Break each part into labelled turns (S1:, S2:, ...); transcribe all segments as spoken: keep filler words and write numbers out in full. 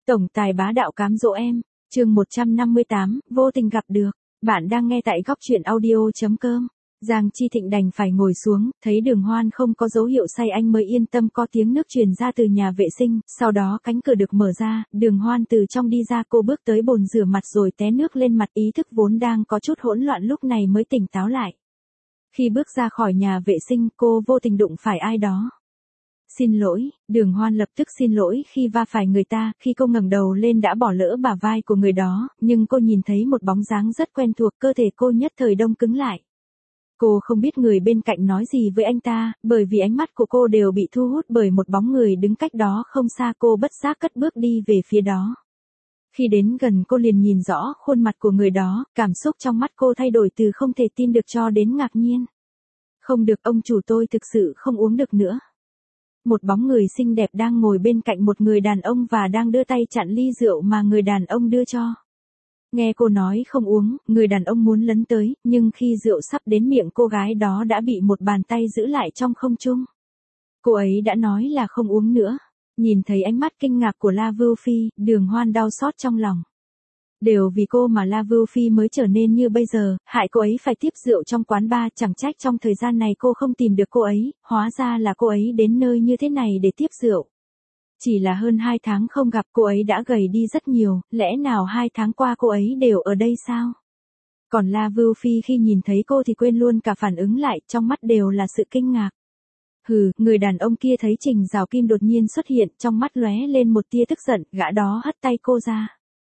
S1: Tổng tài bá đạo cám dỗ em, chương một trăm năm mươi tám, vô tình gặp được. Bạn đang nghe tại góc truyện audio.com. Giang Chi Thịnh đành phải ngồi xuống, thấy Đường Hoan không có dấu hiệu say anh mới yên tâm. Có tiếng nước truyền ra từ nhà vệ sinh, sau đó cánh cửa được mở ra, Đường Hoan từ trong đi ra. Cô bước tới bồn rửa mặt rồi té nước lên mặt, ý thức vốn đang có chút hỗn loạn lúc này mới tỉnh táo lại. Khi bước ra khỏi nhà vệ sinh, cô vô tình đụng phải ai đó. Xin lỗi, Đường Hoan lập tức xin lỗi khi va phải người ta. Khi cô ngẩng đầu lên đã bỏ lỡ bả vai của người đó, nhưng cô nhìn thấy một bóng dáng rất quen thuộc, cơ thể cô nhất thời đông cứng lại. Cô không biết người bên cạnh nói gì với anh ta, bởi vì ánh mắt của cô đều bị thu hút bởi một bóng người đứng cách đó không xa. Cô bất giác cất bước đi về phía đó. Khi đến gần cô liền nhìn rõ khuôn mặt của người đó, cảm xúc trong mắt cô thay đổi từ không thể tin được cho đến ngạc nhiên. Không được, ông chủ, tôi thực sự không uống được nữa. Một bóng người xinh đẹp đang ngồi bên cạnh một người đàn ông và đang đưa tay chặn ly rượu mà người đàn ông đưa cho. Nghe cô nói không uống, người đàn ông muốn lấn tới, nhưng khi rượu sắp đến miệng cô gái đó đã bị một bàn tay giữ lại trong không trung. Cô ấy đã nói là không uống nữa. Nhìn thấy ánh mắt kinh ngạc của La Vưu Phi, Đường Hoan đau xót trong lòng. Đều vì cô mà La Vưu Phi mới trở nên như bây giờ, hại cô ấy phải tiếp rượu trong quán bar. Chẳng trách trong thời gian này cô không tìm được cô ấy, hóa ra là cô ấy đến nơi như thế này để tiếp rượu. Chỉ là hơn hai tháng không gặp, cô ấy đã gầy đi rất nhiều, lẽ nào hai tháng qua cô ấy đều ở đây sao? Còn La Vưu Phi khi nhìn thấy cô thì quên luôn cả phản ứng lại, trong mắt đều là sự kinh ngạc. Hừ, người đàn ông kia thấy Trình Giảo Kim đột nhiên xuất hiện, trong mắt lóe lên một tia tức giận, gã đó hất tay cô ra.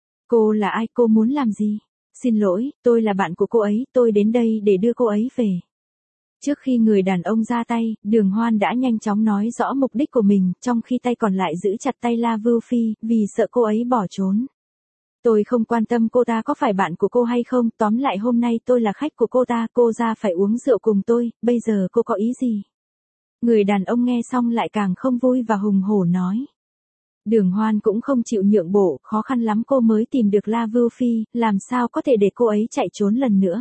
S1: Cô là ai, cô muốn làm gì? Xin lỗi, tôi là bạn của cô ấy, tôi đến đây để đưa cô ấy về. Trước khi người đàn ông ra tay, Đường Hoan đã nhanh chóng nói rõ mục đích của mình, trong khi tay còn lại giữ chặt tay La Vưu Phi, vì sợ cô ấy bỏ trốn. Tôi không quan tâm cô ta có phải bạn của cô hay không, tóm lại hôm nay tôi là khách của cô ta, cô ra phải uống rượu cùng tôi, bây giờ cô có ý gì? Người đàn ông nghe xong lại càng không vui và hùng hổ nói. Đường Hoan cũng không chịu nhượng bộ, khó khăn lắm cô mới tìm được La Vưu Phi, làm sao có thể để cô ấy chạy trốn lần nữa.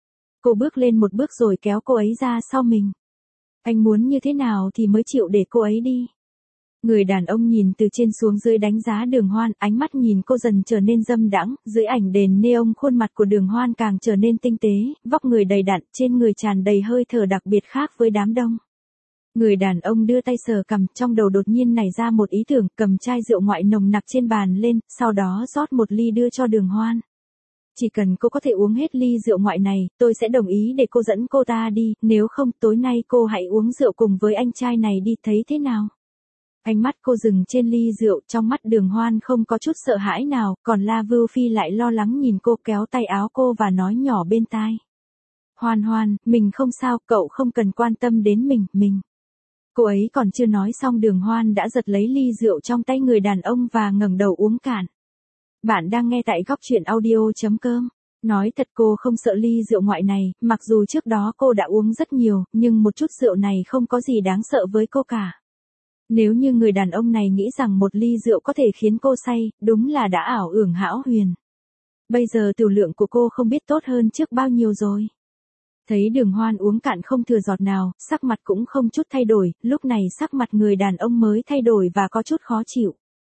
S1: Cô bước lên một bước rồi kéo cô ấy ra sau mình. Anh muốn như thế nào thì mới chịu để cô ấy đi. Người đàn ông nhìn từ trên xuống dưới đánh giá Đường Hoan, ánh mắt nhìn cô dần trở nên dâm đãng, dưới ảnh đèn neon khuôn mặt của Đường Hoan càng trở nên tinh tế, vóc người đầy đặn, trên người tràn đầy hơi thở đặc biệt khác với đám đông. Người đàn ông đưa tay sờ cằm, trong đầu đột nhiên nảy ra một ý tưởng, cầm chai rượu ngoại nồng nặc trên bàn lên, sau đó rót một ly đưa cho Đường Hoan. Chỉ cần cô có thể uống hết ly rượu ngoại này, tôi sẽ đồng ý để cô dẫn cô ta đi, nếu không tối nay cô hãy uống rượu cùng với anh trai này đi, thấy thế nào? Ánh mắt cô dừng trên ly rượu, trong mắt Đường Hoan không có chút sợ hãi nào, còn La Vưu Phi lại lo lắng nhìn cô, kéo tay áo cô và nói nhỏ bên tai. Hoan Hoan, mình không sao, cậu không cần quan tâm đến mình, mình. Cô ấy còn chưa nói xong Đường Hoan đã giật lấy ly rượu trong tay người đàn ông và ngẩng đầu uống cạn. Bạn đang nghe tại góc truyện audio.com. Nói thật cô không sợ ly rượu ngoại này, mặc dù trước đó cô đã uống rất nhiều, nhưng một chút rượu này không có gì đáng sợ với cô cả. Nếu như người đàn ông này nghĩ rằng một ly rượu có thể khiến cô say, đúng là đã ảo ưởng hão huyền. Bây giờ tiểu lượng của cô không biết tốt hơn trước bao nhiêu rồi. Thấy Đường Hoan uống cạn không thừa giọt nào, sắc mặt cũng không chút thay đổi, lúc này sắc mặt người đàn ông mới thay đổi và có chút khó chịu.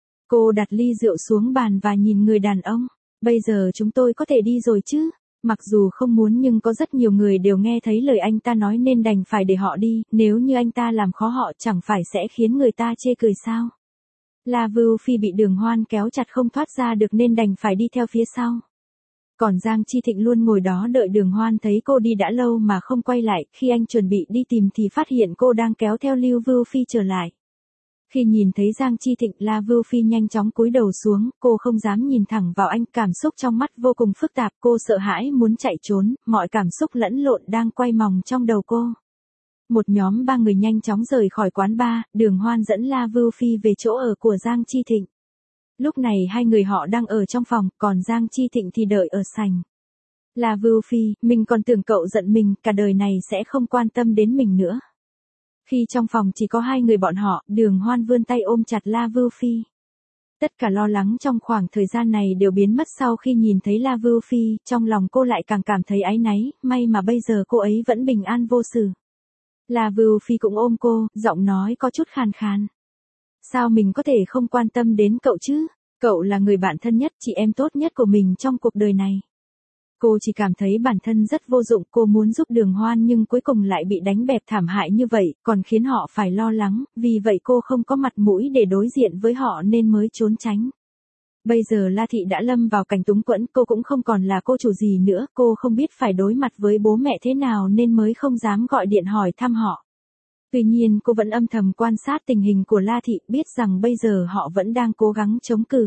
S1: Cô đặt ly rượu xuống bàn và nhìn người đàn ông. Bây giờ chúng tôi có thể đi rồi chứ? Mặc dù không muốn nhưng có rất nhiều người đều nghe thấy lời anh ta nói nên đành phải để họ đi, nếu như anh ta làm khó họ chẳng phải sẽ khiến người ta chê cười sao? La Vưu Phi bị Đường Hoan kéo chặt không thoát ra được nên đành phải đi theo phía sau. Còn Giang Chi Thịnh luôn ngồi đó đợi Đường Hoan thấy cô đi đã lâu mà không quay lại, khi anh chuẩn bị đi tìm thì phát hiện cô đang kéo theo Lưu Vưu Phi trở lại. Khi nhìn thấy Giang Chi Thịnh, La Vưu Phi nhanh chóng cúi đầu xuống, cô không dám nhìn thẳng vào anh, cảm xúc trong mắt vô cùng phức tạp, cô sợ hãi muốn chạy trốn, mọi cảm xúc lẫn lộn đang quay vòng trong đầu cô. Một nhóm ba người nhanh chóng rời khỏi quán bar, Đường Hoan dẫn La Vưu Phi về chỗ ở của Giang Chi Thịnh. Lúc này hai người họ đang ở trong phòng, còn Giang Chi Thịnh thì đợi ở sảnh. La Vưu Phi, mình còn tưởng cậu giận mình, cả đời này sẽ không quan tâm đến mình nữa. Khi trong phòng chỉ có hai người bọn họ, Đường Hoan vươn tay ôm chặt La Vưu Phi. Tất cả lo lắng trong khoảng thời gian này đều biến mất sau khi nhìn thấy La Vưu Phi, trong lòng cô lại càng cảm thấy áy náy, may mà bây giờ cô ấy vẫn bình an vô sự. La Vưu Phi cũng ôm cô, giọng nói có chút khàn khàn. Sao mình có thể không quan tâm đến cậu chứ? Cậu là người bạn thân nhất, chị em tốt nhất của mình trong cuộc đời này. Cô chỉ cảm thấy bản thân rất vô dụng, cô muốn giúp Đường Hoan nhưng cuối cùng lại bị đánh bẹp thảm hại như vậy, còn khiến họ phải lo lắng, vì vậy cô không có mặt mũi để đối diện với họ nên mới trốn tránh. Bây giờ La Thị đã lâm vào cảnh túng quẫn, cô cũng không còn là cô chủ gì nữa, cô không biết phải đối mặt với bố mẹ thế nào nên mới không dám gọi điện hỏi thăm họ. Tuy nhiên cô vẫn âm thầm quan sát tình hình của La Thị, biết rằng bây giờ họ vẫn đang cố gắng chống cự.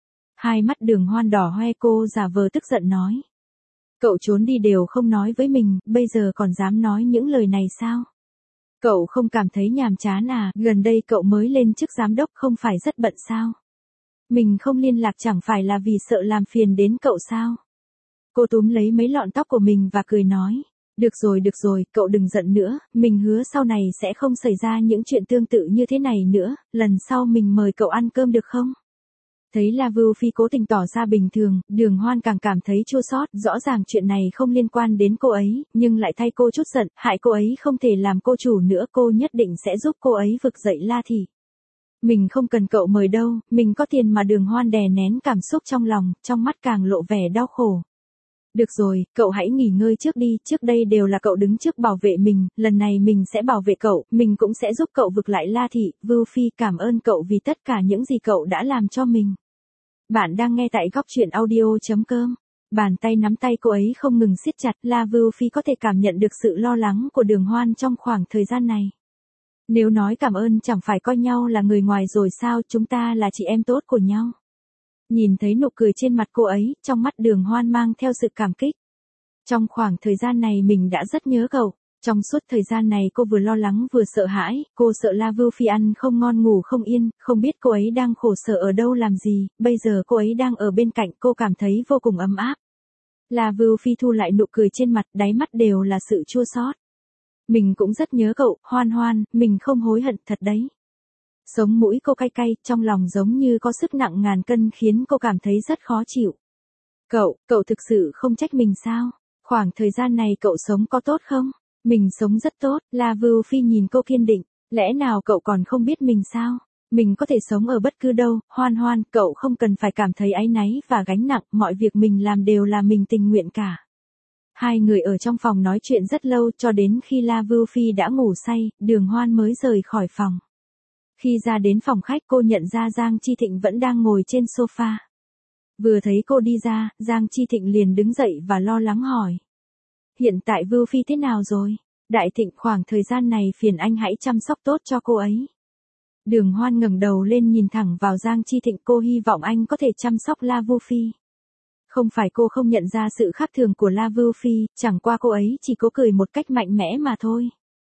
S1: Hai mắt Đường Hoan đỏ hoe, cô giả vờ tức giận nói. Cậu trốn đi đều không nói với mình, bây giờ còn dám nói những lời này sao? Cậu không cảm thấy nhàm chán à, gần đây cậu mới lên chức giám đốc không phải rất bận sao? Mình không liên lạc chẳng phải là vì sợ làm phiền đến cậu sao? Cô túm lấy mấy lọn tóc của mình và cười nói. Được rồi được rồi, cậu đừng giận nữa, mình hứa sau này sẽ không xảy ra những chuyện tương tự như thế này nữa, lần sau mình mời cậu ăn cơm được không? Thấy La Vưu Phi cố tình tỏ ra bình thường, Đường Hoan càng cảm thấy chua xót, rõ ràng chuyện này không liên quan đến cô ấy, nhưng lại thay cô chút giận, hại cô ấy không thể làm cô chủ nữa, cô nhất định sẽ giúp cô ấy vực dậy La Thị. Mình không cần cậu mời đâu, mình có tiền mà. Đường Hoan đè nén cảm xúc trong lòng, trong mắt càng lộ vẻ đau khổ. Được rồi, cậu hãy nghỉ ngơi trước đi, trước đây đều là cậu đứng trước bảo vệ mình, lần này mình sẽ bảo vệ cậu, mình cũng sẽ giúp cậu vực lại La Thị. Vưu Phi cảm ơn cậu vì tất cả những gì cậu đã làm cho mình. Bạn đang nghe tại góc truyện audio chấm com. Bàn tay nắm tay cô ấy không ngừng siết chặt, La Vưu Phi có thể cảm nhận được sự lo lắng của Đường Hoan trong khoảng thời gian này. Nếu nói cảm ơn chẳng phải coi nhau là người ngoài rồi sao, chúng ta là chị em tốt của nhau. Nhìn thấy nụ cười trên mặt cô ấy, trong mắt Đường Hoan mang theo sự cảm kích. Trong khoảng thời gian này mình đã rất nhớ cậu. Trong suốt thời gian này cô vừa lo lắng vừa sợ hãi, cô sợ La Vưu Phi ăn không ngon ngủ không yên, không biết cô ấy đang khổ sở ở đâu làm gì, bây giờ cô ấy đang ở bên cạnh, cô cảm thấy vô cùng ấm áp. La Vưu Phi thu lại nụ cười trên mặt, đáy mắt đều là sự chua xót. Mình cũng rất nhớ cậu, Hoan Hoan, mình không hối hận thật đấy. Sống mũi cô cay cay, trong lòng giống như có sức nặng ngàn cân khiến cô cảm thấy rất khó chịu. Cậu, cậu thực sự không trách mình sao? Khoảng thời gian này cậu sống có tốt không? Mình sống rất tốt, La Vưu Phi nhìn cô kiên định, lẽ nào cậu còn không biết mình sao? Mình có thể sống ở bất cứ đâu, Hoan Hoan, cậu không cần phải cảm thấy áy náy và gánh nặng, mọi việc mình làm đều là mình tình nguyện cả. Hai người ở trong phòng nói chuyện rất lâu cho đến khi La Vưu Phi đã ngủ say, Đường Hoan mới rời khỏi phòng. Khi ra đến phòng khách cô nhận ra Giang Chi Thịnh vẫn đang ngồi trên sofa. Vừa thấy cô đi ra, Giang Chi Thịnh liền đứng dậy và lo lắng hỏi. Hiện tại Vưu Phi thế nào rồi? Đại Thịnh, khoảng thời gian này phiền anh hãy chăm sóc tốt cho cô ấy. Đường Hoan ngẩng đầu lên nhìn thẳng vào Giang Chi Thịnh, cô hy vọng anh có thể chăm sóc La Vưu Phi. Không phải cô không nhận ra sự khác thường của La Vưu Phi, chẳng qua cô ấy chỉ cố cười một cách mạnh mẽ mà thôi.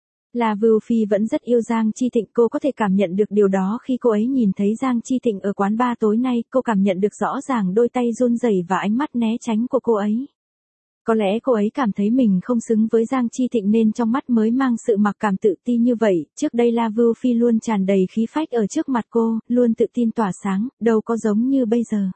S1: La Vưu Phi vẫn rất yêu Giang Chi Thịnh, cô có thể cảm nhận được điều đó khi cô ấy nhìn thấy Giang Chi Thịnh ở quán bar tối nay, cô cảm nhận được rõ ràng đôi tay run rẩy và ánh mắt né tránh của cô ấy. Có lẽ cô ấy cảm thấy mình không xứng với Giang Chi Thịnh nên trong mắt mới mang sự mặc cảm tự ti như vậy, trước đây La Vưu Phi luôn tràn đầy khí phách ở trước mặt cô, luôn tự tin tỏa sáng, đâu có giống như bây giờ.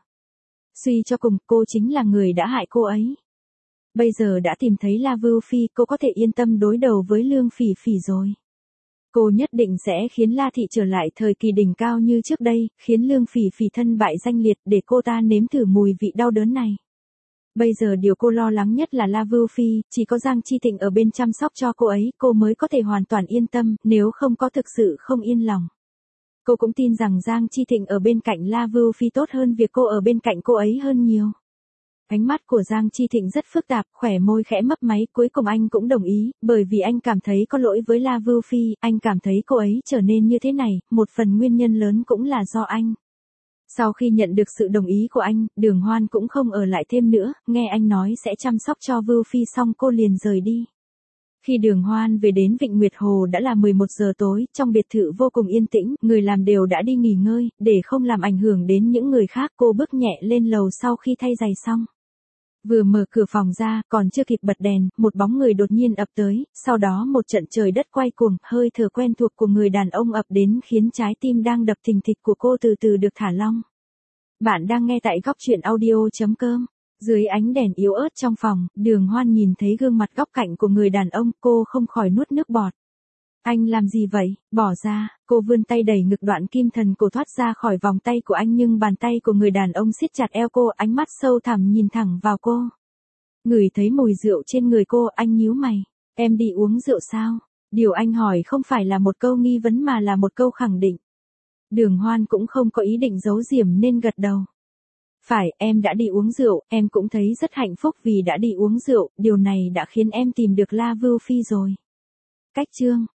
S1: Suy cho cùng, cô chính là người đã hại cô ấy. Bây giờ đã tìm thấy La Vưu Phi, cô có thể yên tâm đối đầu với Lương Phỉ Phỉ rồi. Cô nhất định sẽ khiến La Thị trở lại thời kỳ đỉnh cao như trước đây, khiến Lương Phỉ Phỉ thân bại danh liệt để cô ta nếm thử mùi vị đau đớn này. Bây giờ điều cô lo lắng nhất là La Vưu Phi, chỉ có Giang Chi Thịnh ở bên chăm sóc cho cô ấy, cô mới có thể hoàn toàn yên tâm, nếu không có thực sự không yên lòng. Cô cũng tin rằng Giang Chi Thịnh ở bên cạnh La Vưu Phi tốt hơn việc cô ở bên cạnh cô ấy hơn nhiều. Ánh mắt của Giang Chi Thịnh rất phức tạp, khỏe môi khẽ mấp máy, cuối cùng anh cũng đồng ý, bởi vì anh cảm thấy có lỗi với La Vưu Phi, anh cảm thấy cô ấy trở nên như thế này, một phần nguyên nhân lớn cũng là do anh. Sau khi nhận được sự đồng ý của anh, Đường Hoan cũng không ở lại thêm nữa, nghe anh nói sẽ chăm sóc cho Vưu Phi xong cô liền rời đi. Khi Đường Hoan về đến Vịnh Nguyệt Hồ đã là mười một giờ tối, trong biệt thự vô cùng yên tĩnh, người làm đều đã đi nghỉ ngơi, để không làm ảnh hưởng đến những người khác, cô bước nhẹ lên lầu sau khi thay giày xong. Vừa mở cửa phòng ra, còn chưa kịp bật đèn, một bóng người đột nhiên ập tới, sau đó một trận trời đất quay cuồng, hơi thở quen thuộc của người đàn ông ập đến khiến trái tim đang đập thình thịch của cô từ từ được thả lỏng. Bạn đang nghe tại góc truyện audio chấm com. Dưới ánh đèn yếu ớt trong phòng, Đường Hoan nhìn thấy gương mặt góc cạnh của người đàn ông, cô không khỏi nuốt nước bọt. Anh làm gì vậy, bỏ ra, cô vươn tay đẩy ngực đoạn kim thần cổ thoát ra khỏi vòng tay của anh nhưng bàn tay của người đàn ông siết chặt eo cô, ánh mắt sâu thẳm nhìn thẳng vào cô. Ngửi thấy mùi rượu trên người cô, anh nhíu mày, em đi uống rượu sao? Điều anh hỏi không phải là một câu nghi vấn mà là một câu khẳng định. Đường Hoan cũng không có ý định giấu giếm nên gật đầu. Phải, em đã đi uống rượu, em cũng thấy rất hạnh phúc vì đã đi uống rượu, điều này đã khiến em tìm được La Vưu Phi rồi. Cách chương